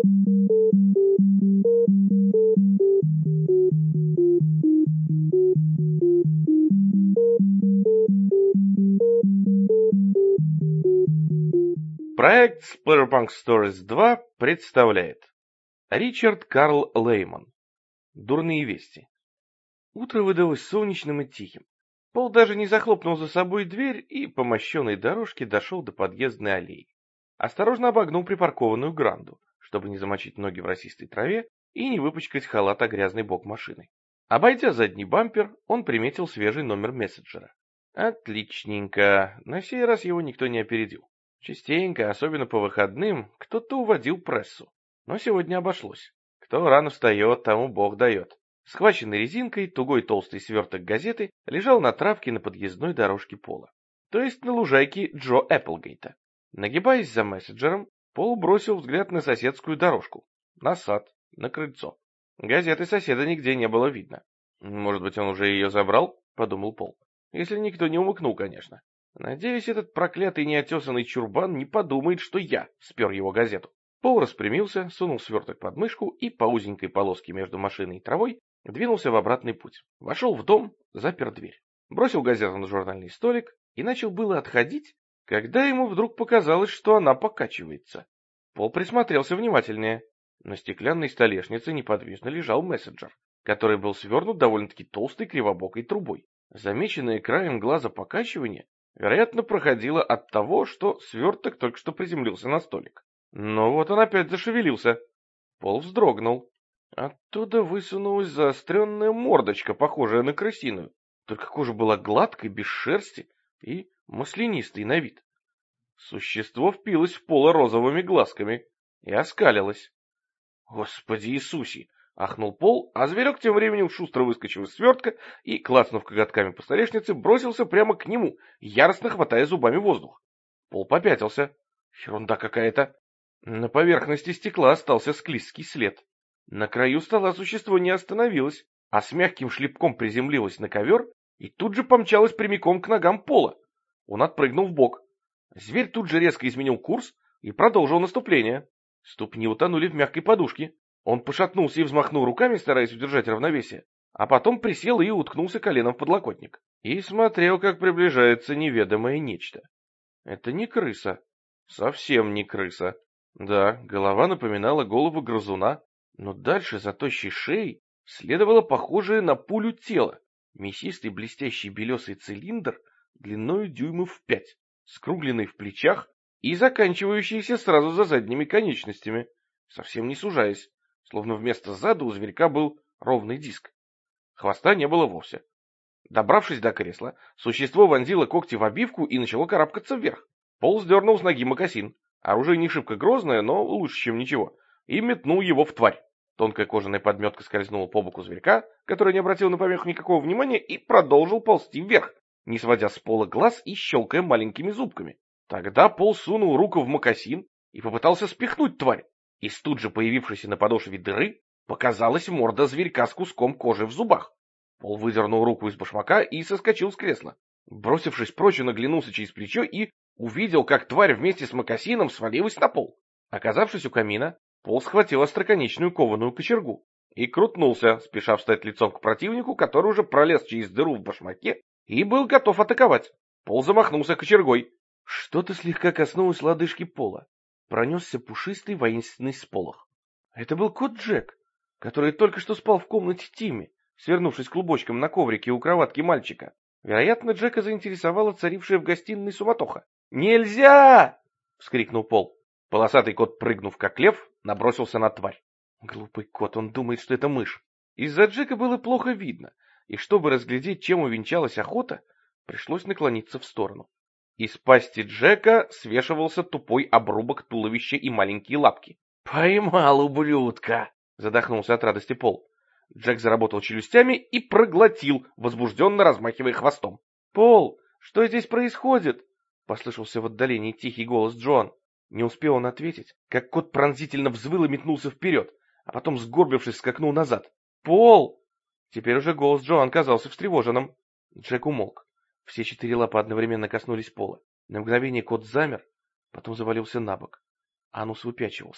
Проект Splatterpunk Stories 2 представляет Ричард Карл Лейман. Дурные вести. Утро выдалось солнечным и тихим. Пол даже не захлопнул за собой дверь и по мощенной дорожке дошел до подъездной аллеи. Осторожно обогнул припаркованную гранду, чтобы не замочить ноги в росистой траве и не выпачкать халат о грязный бок машины. Обойдя задний бампер, он приметил свежий номер мессенджера. Отличненько, на сей раз его никто не опередил. Частенько, особенно по выходным, кто-то уводил прессу. Но сегодня обошлось. Кто рано встает, тому Бог дает. Схваченный резинкой, тугой толстый сверток газеты лежал на травке на подъездной дорожке Пола. То есть на лужайке Джо Эпплгейта. Нагибаясь за мессенджером, Пол бросил взгляд на соседскую дорожку, на сад, на крыльцо. Газеты соседа нигде не было видно. «Может быть, он уже ее забрал?» — подумал Пол. «Если никто не умыкнул, конечно. Надеюсь, этот проклятый неотесанный чурбан не подумает, что я спер его газету». Пол распрямился, сунул сверток под мышку и по узенькой полоске между машиной и травой двинулся в обратный путь. Вошел в дом, запер дверь. Бросил газету на журнальный столик и начал было отходить, когда ему вдруг показалось, что она покачивается. Пол присмотрелся внимательнее. На стеклянной столешнице неподвижно лежал мессенджер, который был свернут довольно-таки толстой кривобокой трубой. Замеченное краем глаза покачивание, вероятно, проходило от того, что сверток только что приземлился на столик. Но вот он опять зашевелился. Пол вздрогнул. Оттуда высунулась заостренная мордочка, похожая на крысиную. Только кожа была гладкой, без шерсти и маслянистой на вид. Существо впилось в Пола розовыми глазками и оскалилось. «Господи Иисусе!» — ахнул Пол, а зверек тем временем шустро выскочил из свертка и, клацнув коготками по столешнице, бросился прямо к нему, яростно хватая зубами воздух. Пол попятился. Ерунда какая-то. На поверхности стекла остался склизкий след. На краю стола существо не остановилось, а с мягким шлепком приземлилось на ковер и тут же помчалось прямиком к ногам Пола. Он отпрыгнул вбок. Зверь тут же резко изменил курс и продолжил наступление. Ступни утонули в мягкой подушке. Он пошатнулся и взмахнул руками, стараясь удержать равновесие, а потом присел и уткнулся коленом в подлокотник. И смотрел, как приближается неведомое нечто. Это не крыса. Совсем не крыса. Да, голова напоминала голову грызуна, но дальше за тощей шеей следовало похожее на пулю тело. Мясистый блестящий белесый цилиндр длиною дюймов в 5, скругленный в плечах и заканчивающийся сразу за задними конечностями, совсем не сужаясь, словно вместо зада у зверька был ровный диск. Хвоста не было вовсе. Добравшись до кресла, существо вонзило когти в обивку и начало карабкаться вверх. Пол сдернул с ноги мокасин. Оружие не шибко грозное, но лучше, чем ничего, и метнул его в тварь. Тонкая кожаная подметка скользнула по боку зверька, который не обратил на помеху никакого внимания, и продолжил ползти вверх, не сводя с пола глаз и щелкая маленькими зубками. Тогда Пол сунул руку в мокасин и попытался спихнуть тварь. Из тут же появившейся на подошве дыры показалась морда зверька с куском кожи в зубах. Пол выдернул руку из башмака и соскочил с кресла. Бросившись прочь, он оглянулся через плечо и увидел, как тварь вместе с мокасином свалилась на пол. Оказавшись у камина, Пол схватил остроконечную кованую кочергу и крутнулся, спеша встать лицом к противнику, который уже пролез через дыру в башмаке и был готов атаковать. Пол замахнулся кочергой. Что-то слегка коснулось лодыжки Пола. Пронесся пушистый воинственный сполох. Это был кот Джек, который только что спал в комнате Тимми, свернувшись клубочком на коврике у кроватки мальчика. Вероятно, Джека заинтересовала царившая в гостиной суматоха. «Нельзя!» — вскрикнул Пол. Полосатый кот, прыгнув как лев, набросился на тварь. Глупый кот, он думает, что это мышь. Из-за Джека было плохо видно, и чтобы разглядеть, чем увенчалась охота, пришлось наклониться в сторону. Из пасти Джека свешивался тупой обрубок туловища и маленькие лапки. «Поймал, ублюдка!» — задохнулся от радости Пол. Джек заработал челюстями и проглотил, возбужденно размахивая хвостом. «Пол, что здесь происходит?» — послышался в отдалении тихий голос Джоан. Не успел он ответить, как кот пронзительно взвыл и метнулся вперед, а потом, сгорбившись, скакнул назад. «Пол!» Теперь уже голос Джоан казался встревоженным. Джек умолк. Все 4 лапы одновременно коснулись пола. На мгновение кот замер, потом завалился на бок. Анус выпячивался.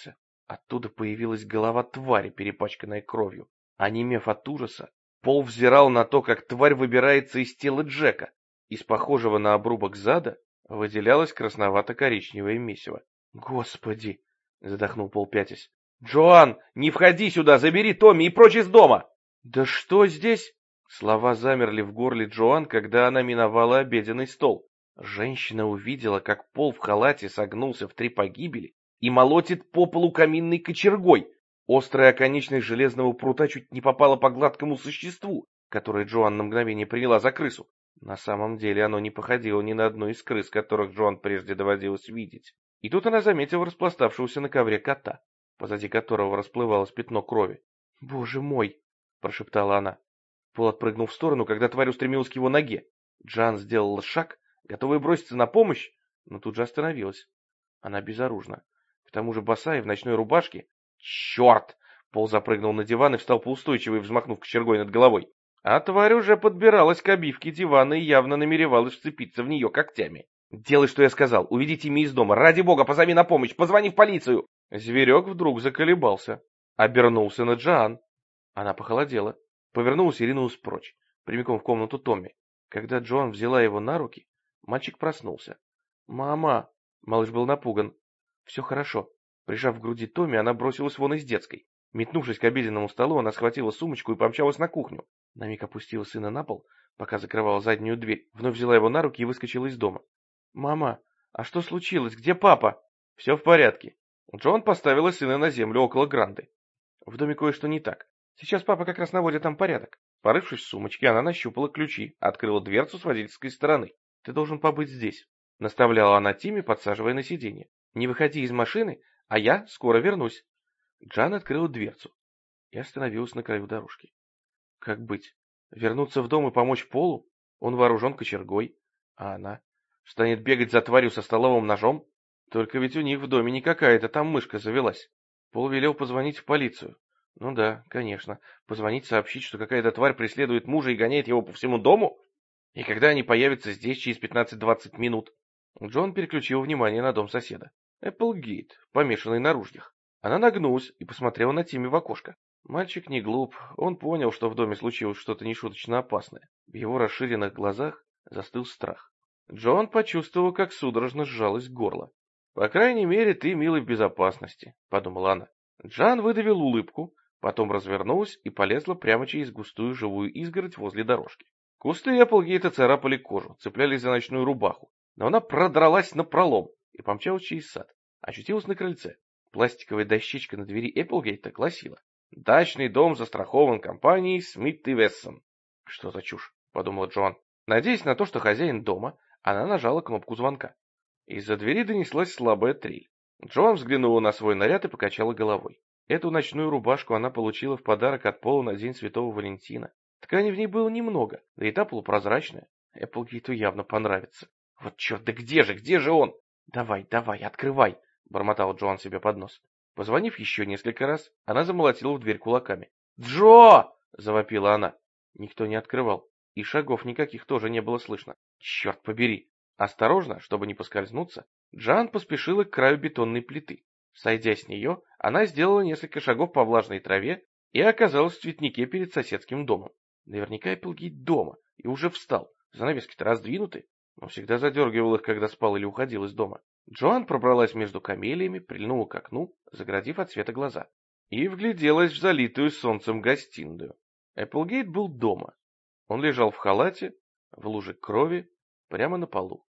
Оттуда появилась голова твари, перепачканная кровью. Онемев от ужаса, Пол взирал на то, как тварь выбирается из тела Джека. Из похожего на обрубок зада выделялось красновато-коричневое месиво. «Господи!» — задохнул Пол, пятясь. «Джоан, не входи сюда! Забери Томми и прочь из дома!» «Да что здесь?» Слова замерли в горле Джоан, когда она миновала обеденный стол. Женщина увидела, как Пол в халате согнулся в 3 погибели и молотит по полу каминной кочергой. Острая оконечность железного прута чуть не попала по гладкому существу, которое Джоан на мгновение приняла за крысу. На самом деле оно не походило ни на одну из крыс, которых Джоан прежде доводилось видеть. И тут она заметила распластавшегося на ковре кота, позади которого расплывалось пятно крови. «Боже мой!» — прошептала она. Пол отпрыгнул в сторону, когда тварь устремилась к его ноге. Джоан сделала шаг, готовая броситься на помощь, но тут же остановилась. Она безоружна. К тому же босая в ночной рубашке. «Черт!» Пол запрыгнул на диван и встал поустойчивее, взмахнув кочергой над головой. А тварь уже подбиралась к обивке дивана и явно намеревалась вцепиться в нее когтями. «Делай, что я сказал. Уведите меня из дома. Ради бога, позови на помощь. Позвони в полицию!» Зверек вдруг заколебался. Обернулся на Джоан. Она похолодела. Повернулась и ринулась прочь, прямиком в комнату Томми. Когда Джоан взяла его на руки, мальчик проснулся. «Мама!» Малыш был напуган. «Все хорошо». Прижав к груди Томми, она бросилась вон из детской. Метнувшись к обеденному столу, она схватила сумочку и помчалась на кухню. На миг опустила сына на пол, пока закрывала заднюю дверь, вновь взяла его на руки и выскочила из дома. «Мама, а что случилось? Где папа?» «Все в порядке». Джоан поставила сына на землю около Гранды. «В доме кое-что не так. Сейчас папа как раз наводит там порядок». Порывшись в сумочке, она нащупала ключи, открыла дверцу с водительской стороны. «Ты должен побыть здесь», — наставляла она Тимми, подсаживая на сиденье. «Не выходи из машины, а я скоро вернусь». Джан открыла дверцу и остановилась на краю дорожки. Как быть? Вернуться в дом и помочь Полу? Он вооружен кочергой. А она? Станет бегать за тварью со столовым ножом? Только ведь у них в доме не какая-то там мышка завелась. Пол велел позвонить в полицию. Ну да, конечно. Позвонить, сообщить, что какая-то тварь преследует мужа и гоняет его по всему дому? И когда они появятся здесь через 15-20 минут? Джон переключил внимание на дом соседа. Эпплгейт, помешанный на ружьях. Она нагнулась и посмотрела на Тимми в окошко. Мальчик не глуп, он понял, что в доме случилось что-то нешуточно опасное. В его расширенных глазах застыл страх. Джон почувствовал, как судорожно сжалось горло. «По крайней мере, ты, милый, в безопасности», — подумала она. Джан выдавил улыбку, потом развернулась и полезла прямо через густую живую изгородь возле дорожки. Кусты Эпплгейта царапали кожу, цеплялись за ночную рубаху, но она продралась напролом и помчалась через сад. Очутилась на крыльце. Пластиковая дощечка на двери Эпплгейта гласила: «Дачный дом застрахован компанией Смит и Вессон». «Что за чушь?» — подумала Джоан. Надеясь на то, что хозяин дома, она нажала кнопку звонка. Из-за двери донеслась слабая трель. Джоан взглянула на свой наряд и покачала головой. Эту ночную рубашку она получила в подарок от Пола на День Святого Валентина. Ткани в ней было немного, да и та полупрозрачная. Эпплгейту явно понравится. «Вот черт, да где же он?» «Давай, давай, открывай!» — бормотал Джоан себе под нос. Позвонив еще несколько раз, она замолотила в дверь кулаками. «Джо!» — завопила она. Никто не открывал, и шагов никаких тоже не было слышно. «Черт побери!» Осторожно, чтобы не поскользнуться, Джоан поспешила к краю бетонной плиты. Сойдя с нее, она сделала несколько шагов по влажной траве и оказалась в цветнике перед соседским домом. Наверняка Эпплгейт дома и уже встал. Занавески-то раздвинуты. Он всегда задергивал их, когда спал или уходил из дома. Джоан пробралась между камелиями, прильнула к окну, заградив от света глаза, и вгляделась в залитую солнцем гостиную. Эпплгейт был дома. Он лежал в халате, в луже крови, прямо на полу.